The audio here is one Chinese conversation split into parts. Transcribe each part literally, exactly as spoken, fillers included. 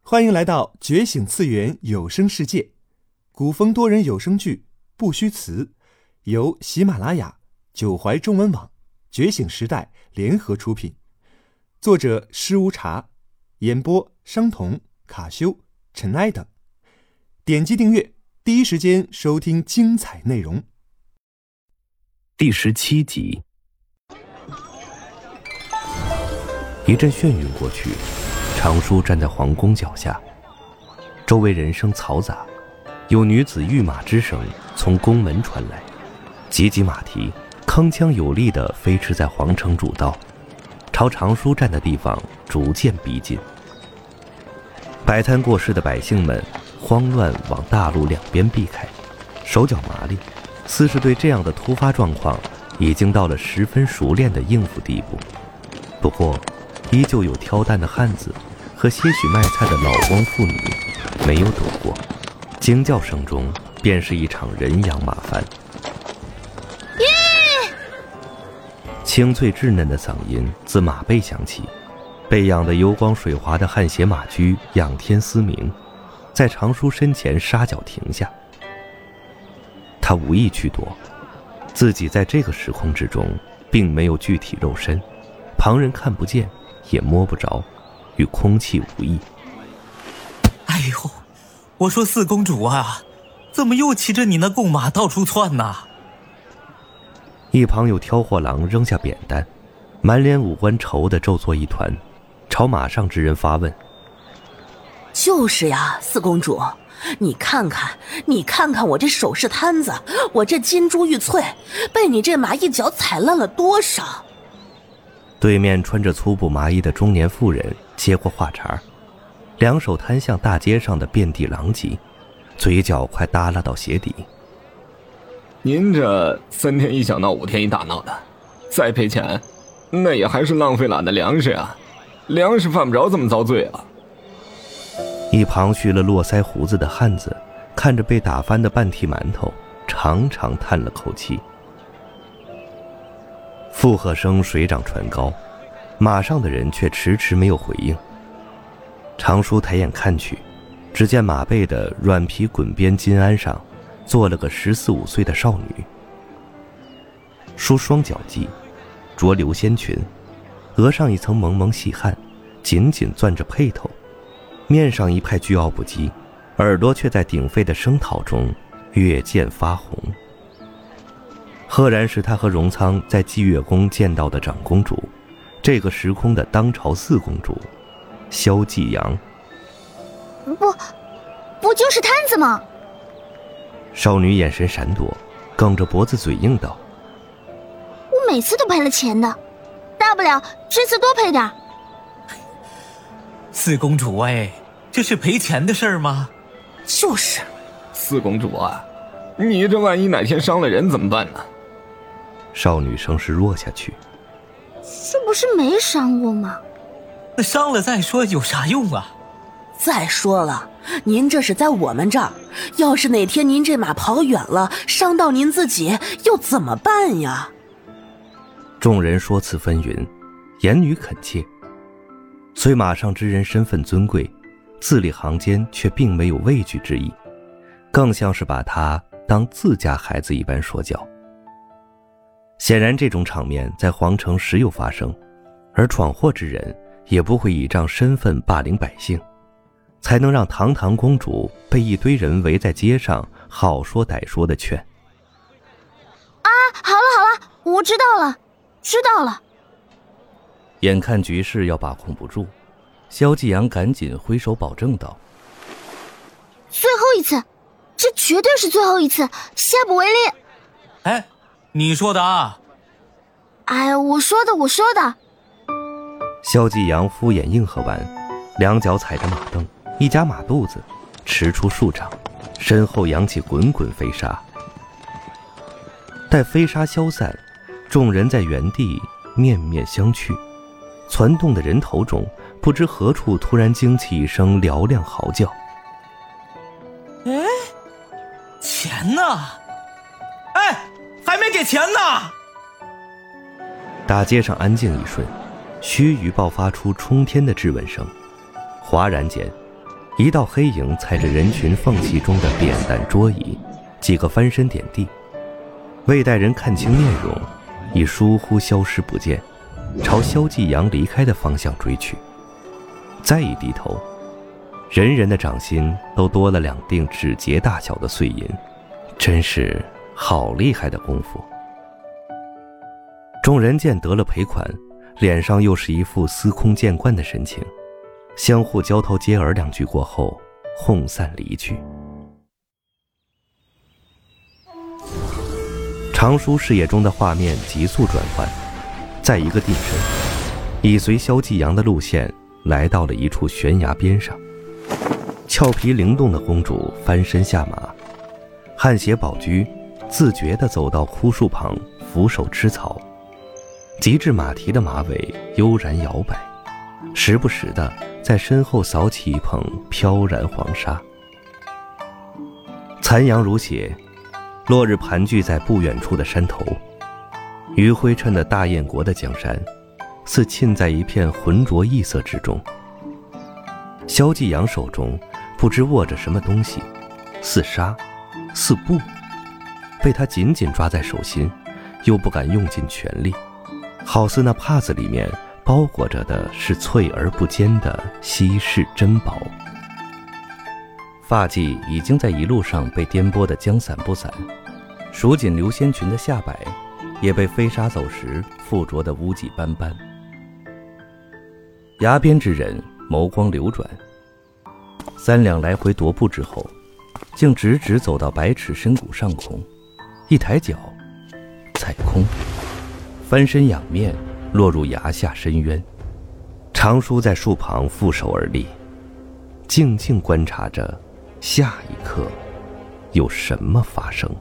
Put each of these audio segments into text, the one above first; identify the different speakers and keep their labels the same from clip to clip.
Speaker 1: 欢迎来到觉醒次元有声世界，古风多人有声剧不虚词，由喜马拉雅、九怀中文网、觉醒时代联合出品，作者施无茶，演播商童、卡修、尘埃等。点击订阅，第一时间收听精彩内容。
Speaker 2: 第十七集。一阵眩晕过去，常叔站在皇宫脚下，周围人声嘈杂，有女子御马之声从宫门传来，急急马蹄铿锵有力地飞驰在皇城主道，朝常叔站的地方逐渐逼近。摆摊过市的百姓们慌乱往大路两边避开，手脚麻利，似是对这样的突发状况已经到了十分熟练的应付地步。不过依旧有挑担的汉子和些许卖菜的老翁妇女没有躲过，惊叫声中便是一场人仰马翻。
Speaker 3: 耶！
Speaker 2: 清脆稚嫩的嗓音自马背响起，被养得油光水滑的汗血马驹仰天嘶鸣，在常叔身前刹脚停下。他无意去躲，自己在这个时空之中并没有具体肉身，旁人看不见也摸不着，与空气无异。
Speaker 4: 哎呦，我说四公主啊，怎么又骑着你那贡马到处窜呢？
Speaker 2: 一旁有挑货郎扔下扁担，满脸五官愁得皱作一团，朝马上之人发问。
Speaker 3: 就是呀，四公主，你看看你看看我这首饰摊子，我这金珠玉翠被你这马一脚踩烂了多少。
Speaker 2: 对面穿着粗布麻衣的中年妇人接过话茬，两手摊向大街上的遍地狼藉，嘴角快耷拉到鞋底。
Speaker 5: 您这三天一小闹五天一大闹的，再赔钱那也还是浪费俺的粮食啊，粮食犯不着这么遭罪啊。
Speaker 2: 一旁蓄了络腮胡子的汉子看着被打翻的半屉馒头，长长叹了口气。附和声水涨船高，马上的人却迟迟没有回应。常叔抬眼看去，只见马背的软皮滚边金鞍上坐了个十四五岁的少女，梳双脚髻，着流仙裙，额上一层蒙蒙细汗紧紧攥着佩头，面上一派倨傲不羁，耳朵却在鼎沸的声讨中越见发红。赫然是他和荣仓在祭月宫见到的长公主，这个时空的当朝四公主萧继阳。
Speaker 6: 不不就是摊子吗？
Speaker 2: 少女眼神闪躲，梗着脖子嘴硬道，
Speaker 6: 我每次都赔了钱的，大不了这次多赔点。
Speaker 4: 四公主哎，这是赔钱的事儿吗？
Speaker 3: 就是
Speaker 5: 四公主啊，你这万一哪天伤了人怎么办呢？
Speaker 2: 少女声势弱下去。
Speaker 6: 这不是没伤过吗？
Speaker 4: 那伤了再说有啥用啊？
Speaker 3: 再说了，您这是在我们这儿，要是哪天您这马跑远了，伤到您自己又怎么办呀？
Speaker 2: 众人说辞纷纭，言语恳切，虽马上之人身份尊贵，字里行间却并没有畏惧之意，更像是把他当自家孩子一般说教。显然这种场面在皇城时有发生，而闯祸之人也不会倚仗身份霸凌百姓，才能让堂堂公主被一堆人围在街上好说歹说的劝。
Speaker 6: 啊，好了好了，我知道了知道了。
Speaker 2: 眼看局势要把控不住，萧继阳赶紧挥手保证道，
Speaker 6: 最后一次，这绝对是最后一次，下不为例。
Speaker 4: 哎，你说的啊？
Speaker 6: 哎，我说的我说的。
Speaker 2: 萧继阳敷衍应和完，两脚踩着马凳，一夹马肚子，驰出数丈，身后扬起滚滚飞沙。待飞沙消散，众人在原地面面相觑，攒动的人头中不知何处突然惊起一声嘹亮嚎叫。
Speaker 4: 哎，钱呢？哎，还没给钱呢！
Speaker 2: 大街上安静一瞬，须臾爆发出冲天的质问声。哗然间， 一道黑影踩着人群缝隙中的扁担桌椅，几个翻身点地，未待人看清面容，已疏忽消失不见，朝萧继阳离开的方向追去。再一低头，人人的掌心都多了两锭指节大小的碎银，真是好厉害的功夫。众人见得了赔款，脸上又是一副司空见惯的神情，相互交头接耳两句过后，哄散离去。常书视野中的画面急速转换，在一个定身，已随萧继阳的路线来到了一处悬崖边上。俏皮灵动的公主翻身下马，汗血宝驹自觉地走到枯树旁，俯首吃草。极致马蹄的马尾悠然摇摆，时不时地在身后扫起一捧飘然黄沙。残阳如血，落日盘踞在不远处的山头，余晖衬的大雁国的江山似浸在一片浑浊异色之中。萧继阳手中不知握着什么东西，似纱似布，被他紧紧抓在手心，又不敢用尽全力，好似那帕子里面包裹着的是脆而不坚的稀世珍宝。发髻已经在一路上被颠簸得将散不散，蜀锦流仙裙的下摆也被飞沙走石附着得污迹斑斑。崖边之人眸光流转，三两来回踱步之后，竟直直走到百尺深谷上空，一抬脚踩空，翻身仰面落入崖下深渊。常书在树旁负手而立，静静观察着下一刻有什么发生。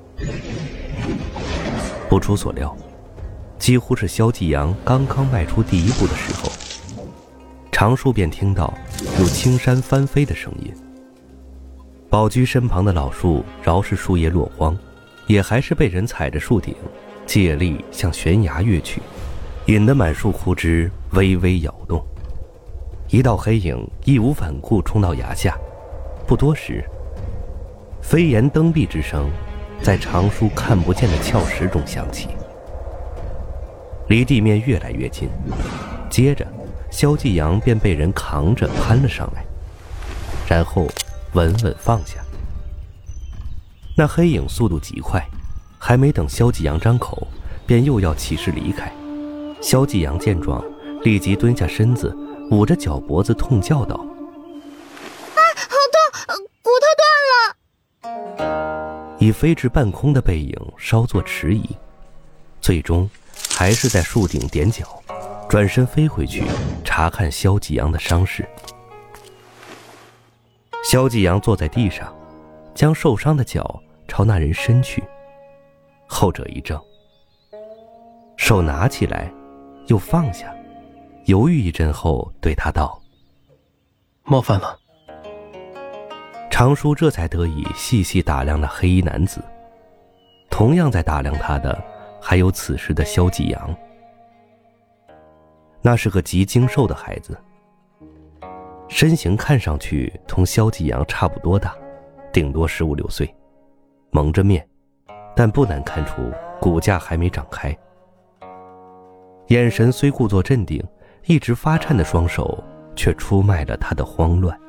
Speaker 2: 不出所料，几乎是萧继阳刚刚迈出第一步的时候，常书便听到有青山翻飞的声音。宝驹身旁的老树饶是树叶落荒，也还是被人踩着树顶，借力向悬崖跃去，引得满树枯枝微微摇动。一道黑影义无反顾冲到崖下，不多时，飞檐蹬壁之声在常书看不见的峭石中响起，离地面越来越近，接着萧继阳便被人扛着攀了上来，然后稳稳放下。那黑影速度极快，还没等萧继阳张口，便又要起势离开。萧继阳见状，立即蹲下身子，捂着脚脖子痛叫道：
Speaker 6: 啊，好痛，骨头断了！
Speaker 2: 已飞至半空的背影稍作迟疑，最终还是在树顶踮脚，转身飞回去查看萧继阳的伤势。萧继阳坐在地上，将受伤的脚朝那人伸去，后者一怔，手拿起来又放下，犹豫一阵后对他道：
Speaker 7: 冒犯了。
Speaker 2: 常书这才得以细细打量那黑衣男子，同样在打量他的还有此时的萧继阳。那是个极精瘦的孩子，身形看上去同萧继阳差不多大，顶多十五六岁，蒙着面，但不难看出骨架还没长开。眼神虽故作镇定，一直发颤的双手却出卖了他的慌乱。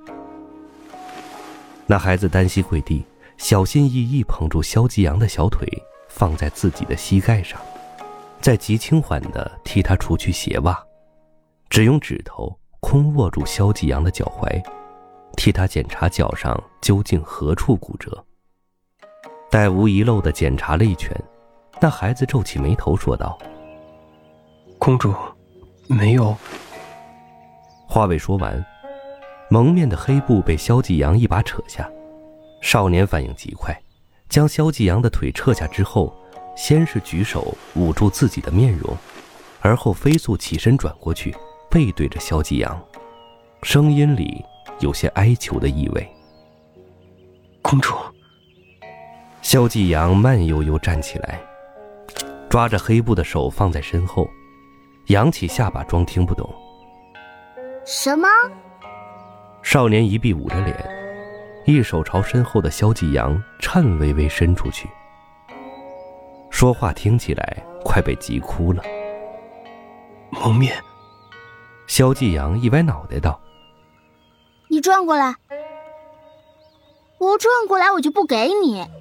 Speaker 2: 那孩子单膝跪地，小心翼翼捧住萧继阳的小腿，放在自己的膝盖上，再极轻缓地替他除去鞋袜，只用指头空握住萧继阳的脚踝，替他检查脚上究竟何处骨折。待无遗漏地检查了一圈，那孩子皱起眉头说道：
Speaker 7: 公主，没有。
Speaker 2: 话未说完，蒙面的黑布被萧继阳一把扯下，少年反应极快，将萧继阳的腿撤下之后，先是举手捂住自己的面容，而后飞速起身转过去，背对着萧继阳，声音里有些哀求的意味。
Speaker 7: 公主。
Speaker 2: 萧继阳慢悠悠站起来，抓着黑布的手放在身后，仰起下巴装听不懂。
Speaker 6: 什么？
Speaker 2: 少年一臂捂着脸，一手朝身后的萧继阳颤巍巍伸出去，说话听起来快被急哭了。
Speaker 7: 蒙面。
Speaker 2: 萧继阳一歪脑袋道：
Speaker 6: 你转过来，我转过来我就不给你。